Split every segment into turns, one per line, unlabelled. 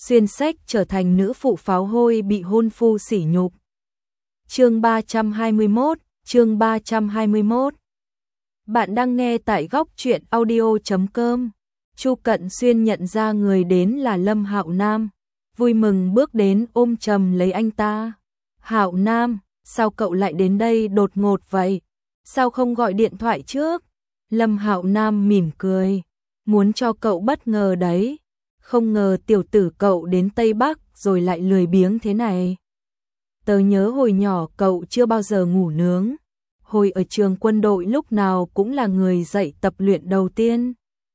xuyên sách trở thành nữ phụ pháo hôi bị hôn phu sỉ nhục. Chương 321. Bạn đang nghe tại góc truyện audio.com. Chu Cận Xuyên nhận ra người đến là Lâm Hạo Nam, vui mừng bước đến ôm chầm lấy anh ta. Hạo Nam, sao cậu lại đến đây đột ngột vậy? Sao không gọi điện thoại trước? Lâm Hạo Nam mỉm cười, muốn cho cậu bất ngờ đấy. Không ngờ tiểu tử cậu đến Tây Bắc rồi lại lười biếng thế này. Tớ nhớ hồi nhỏ cậu chưa bao giờ ngủ nướng. Hồi ở trường quân đội lúc nào cũng là người dạy tập luyện đầu tiên.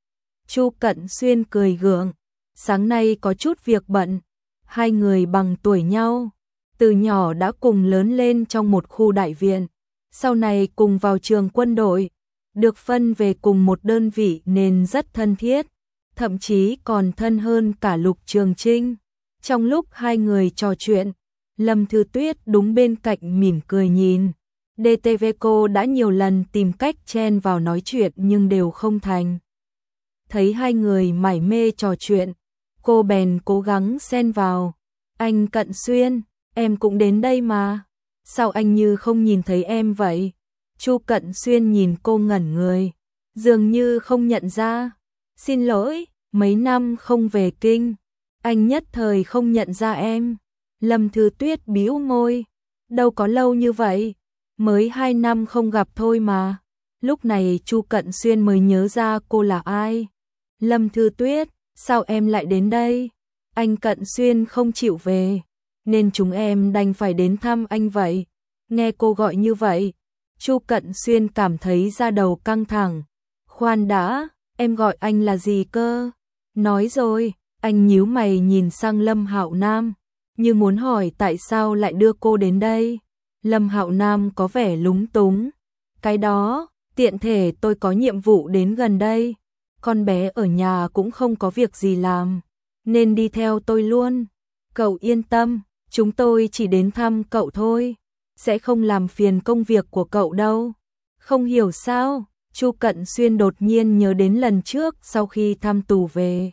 Chu Cận Xuyên cười gượng, sáng nay có chút việc bận. Hai người bằng tuổi nhau, từ nhỏ đã cùng lớn lên trong một khu đại viện. Sau này cùng vào trường quân đội, được phân về cùng một đơn vị nên rất thân thiết. Thậm chí còn thân hơn cả Lục Trường Trinh. Trong lúc hai người trò chuyện, Lâm Thư Tuyết đúng bên cạnh mỉm cười nhìn. DTV cô đã nhiều lần tìm cách chen vào nói chuyện nhưng đều không thành. Thấy hai người mải mê trò chuyện, cô bèn cố gắng xen vào. Anh Cận Xuyên, em cũng đến đây mà. Sao anh như không nhìn thấy em vậy? Chu Cận Xuyên nhìn cô ngẩn người, dường như không nhận ra. Xin lỗi, mấy năm không về kinh, anh nhất thời không nhận ra em. Lâm Thư Tuyết bĩu môi, đâu có lâu như vậy, mới 2 năm không gặp thôi mà. Lúc này Chu Cận Xuyên mới nhớ ra cô là ai. Lâm Thư Tuyết, sao em lại đến đây? Anh Cận Xuyên không chịu về, nên chúng em đành phải đến thăm anh vậy. Nghe cô gọi như vậy, Chu Cận Xuyên cảm thấy da đầu căng thẳng. Khoan đã, em gọi anh là gì cơ? Nói rồi, anh nhíu mày nhìn sang Lâm Hạo Nam, như muốn hỏi tại sao lại đưa cô đến đây. Lâm Hạo Nam có vẻ lúng túng. Cái đó, tiện thể tôi có nhiệm vụ đến gần đây. Con bé ở nhà cũng không có việc gì làm, nên đi theo tôi luôn. Cậu yên tâm, chúng tôi chỉ đến thăm cậu thôi, sẽ không làm phiền công việc của cậu đâu. Không hiểu sao, Chu Cận Xuyên đột nhiên nhớ đến lần trước sau khi thăm tù về.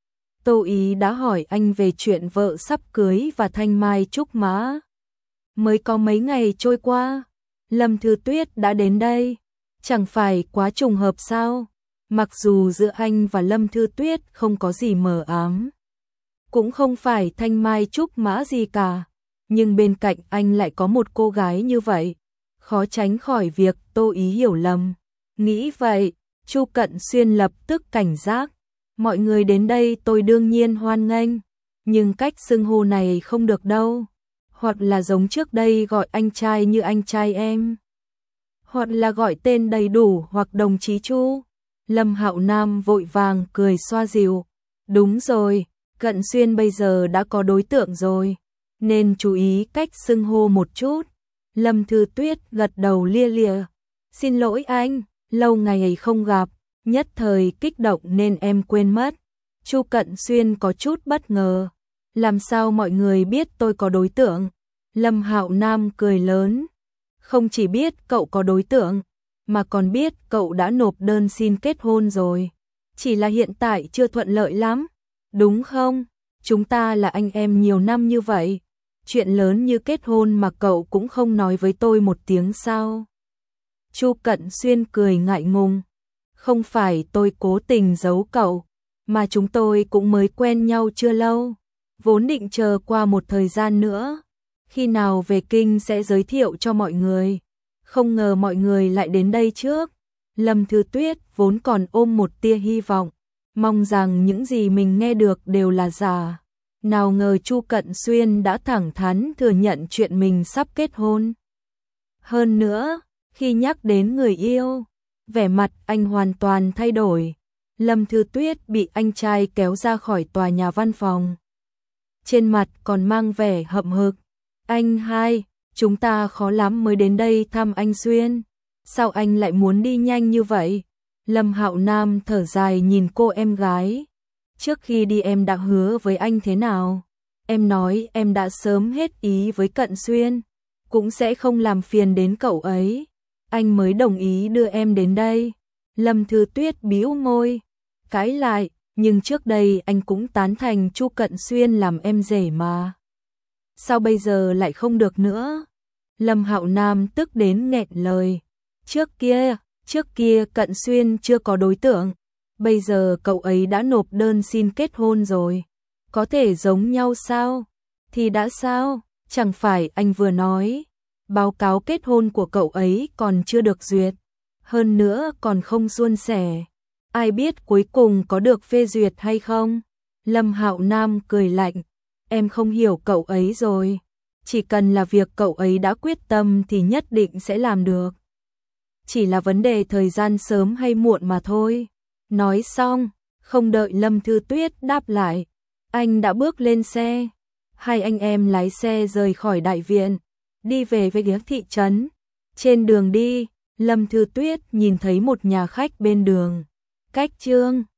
Tô Ý đã hỏi anh về chuyện vợ sắp cưới và thanh mai trúc mã. Mới có mấy ngày trôi qua, Lâm Thư Tuyết đã đến đây. Chẳng phải quá trùng hợp sao? Mặc dù giữa anh và Lâm Thư Tuyết không có gì mờ ám, cũng không phải thanh mai trúc mã gì cả, nhưng bên cạnh anh lại có một cô gái như vậy, khó tránh khỏi việc Tô Ý hiểu lầm. Nghĩ vậy, Chu Cận Xuyên lập tức cảnh giác. Mọi người đến đây tôi đương nhiên hoan nghênh, nhưng cách xưng hô này không được đâu. Hoặc là giống trước đây gọi anh trai như anh trai em, hoặc là gọi tên đầy đủ hoặc đồng chí Chu. Lâm Hạo Nam vội vàng cười xoa dịu. Đúng rồi, Cận Xuyên bây giờ đã có đối tượng rồi, nên chú ý cách xưng hô một chút. Lâm Thư Tuyết gật đầu lia lịa. Xin lỗi anh, lâu ngày không gặp, nhất thời kích động nên em quên mất. Chu Cận Xuyên có chút bất ngờ. Làm sao mọi người biết tôi có đối tượng? Lâm Hạo Nam cười lớn. Không chỉ biết cậu có đối tượng, mà còn biết cậu đã nộp đơn xin kết hôn rồi. Chỉ là hiện tại chưa thuận lợi lắm, đúng không? Chúng ta là anh em nhiều năm như vậy, chuyện lớn như kết hôn mà cậu cũng không nói với tôi một tiếng sao? Chu Cận Xuyên cười ngại ngùng. Không phải tôi cố tình giấu cậu, mà chúng tôi cũng mới quen nhau chưa lâu. Vốn định chờ qua một thời gian nữa, khi nào về kinh sẽ giới thiệu cho mọi người. Không ngờ mọi người lại đến đây trước. Lâm Thư Tuyết vốn còn ôm một tia hy vọng, mong rằng những gì mình nghe được đều là giả. Nào ngờ Chu Cận Xuyên đã thẳng thắn thừa nhận chuyện mình sắp kết hôn. Hơn nữa, khi nhắc đến người yêu, vẻ mặt anh hoàn toàn thay đổi. Lâm Thư Tuyết bị anh trai kéo ra khỏi tòa nhà văn phòng, trên mặt còn mang vẻ hậm hực. Anh hai, chúng ta khó lắm mới đến đây thăm anh Xuyên. Sao anh lại muốn đi nhanh như vậy? Lâm Hạo Nam thở dài nhìn cô em gái. Trước khi đi em đã hứa với anh thế nào? Em nói em đã sớm hết ý với Cận Xuyên, cũng sẽ không làm phiền đến cậu ấy. Anh mới đồng ý đưa em đến đây. Lâm Thư Tuyết bĩu môi, cãi lại, nhưng trước đây anh cũng tán thành Chu Cận Xuyên làm em rể mà. Sao bây giờ lại không được nữa? Lâm Hạo Nam tức đến nghẹn lời. Trước kia Cận Xuyên chưa có đối tượng, bây giờ cậu ấy đã nộp đơn xin kết hôn rồi. Có thể giống nhau sao? Thì đã sao? Chẳng phải anh vừa nói, báo cáo kết hôn của cậu ấy còn chưa được duyệt, hơn nữa còn không suôn sẻ. Ai biết cuối cùng có được phê duyệt hay không? Lâm Hạo Nam cười lạnh, em không hiểu cậu ấy rồi. Chỉ cần là việc cậu ấy đã quyết tâm thì nhất định sẽ làm được. Chỉ là vấn đề thời gian sớm hay muộn mà thôi. Nói xong, không đợi Lâm Thư Tuyết đáp lại, anh đã bước lên xe. Hai anh em lái xe rời khỏi đại viện, đi về phía thị trấn. Trên đường đi, Lâm Thư Tuyết nhìn thấy một nhà khách bên đường. Cách Trương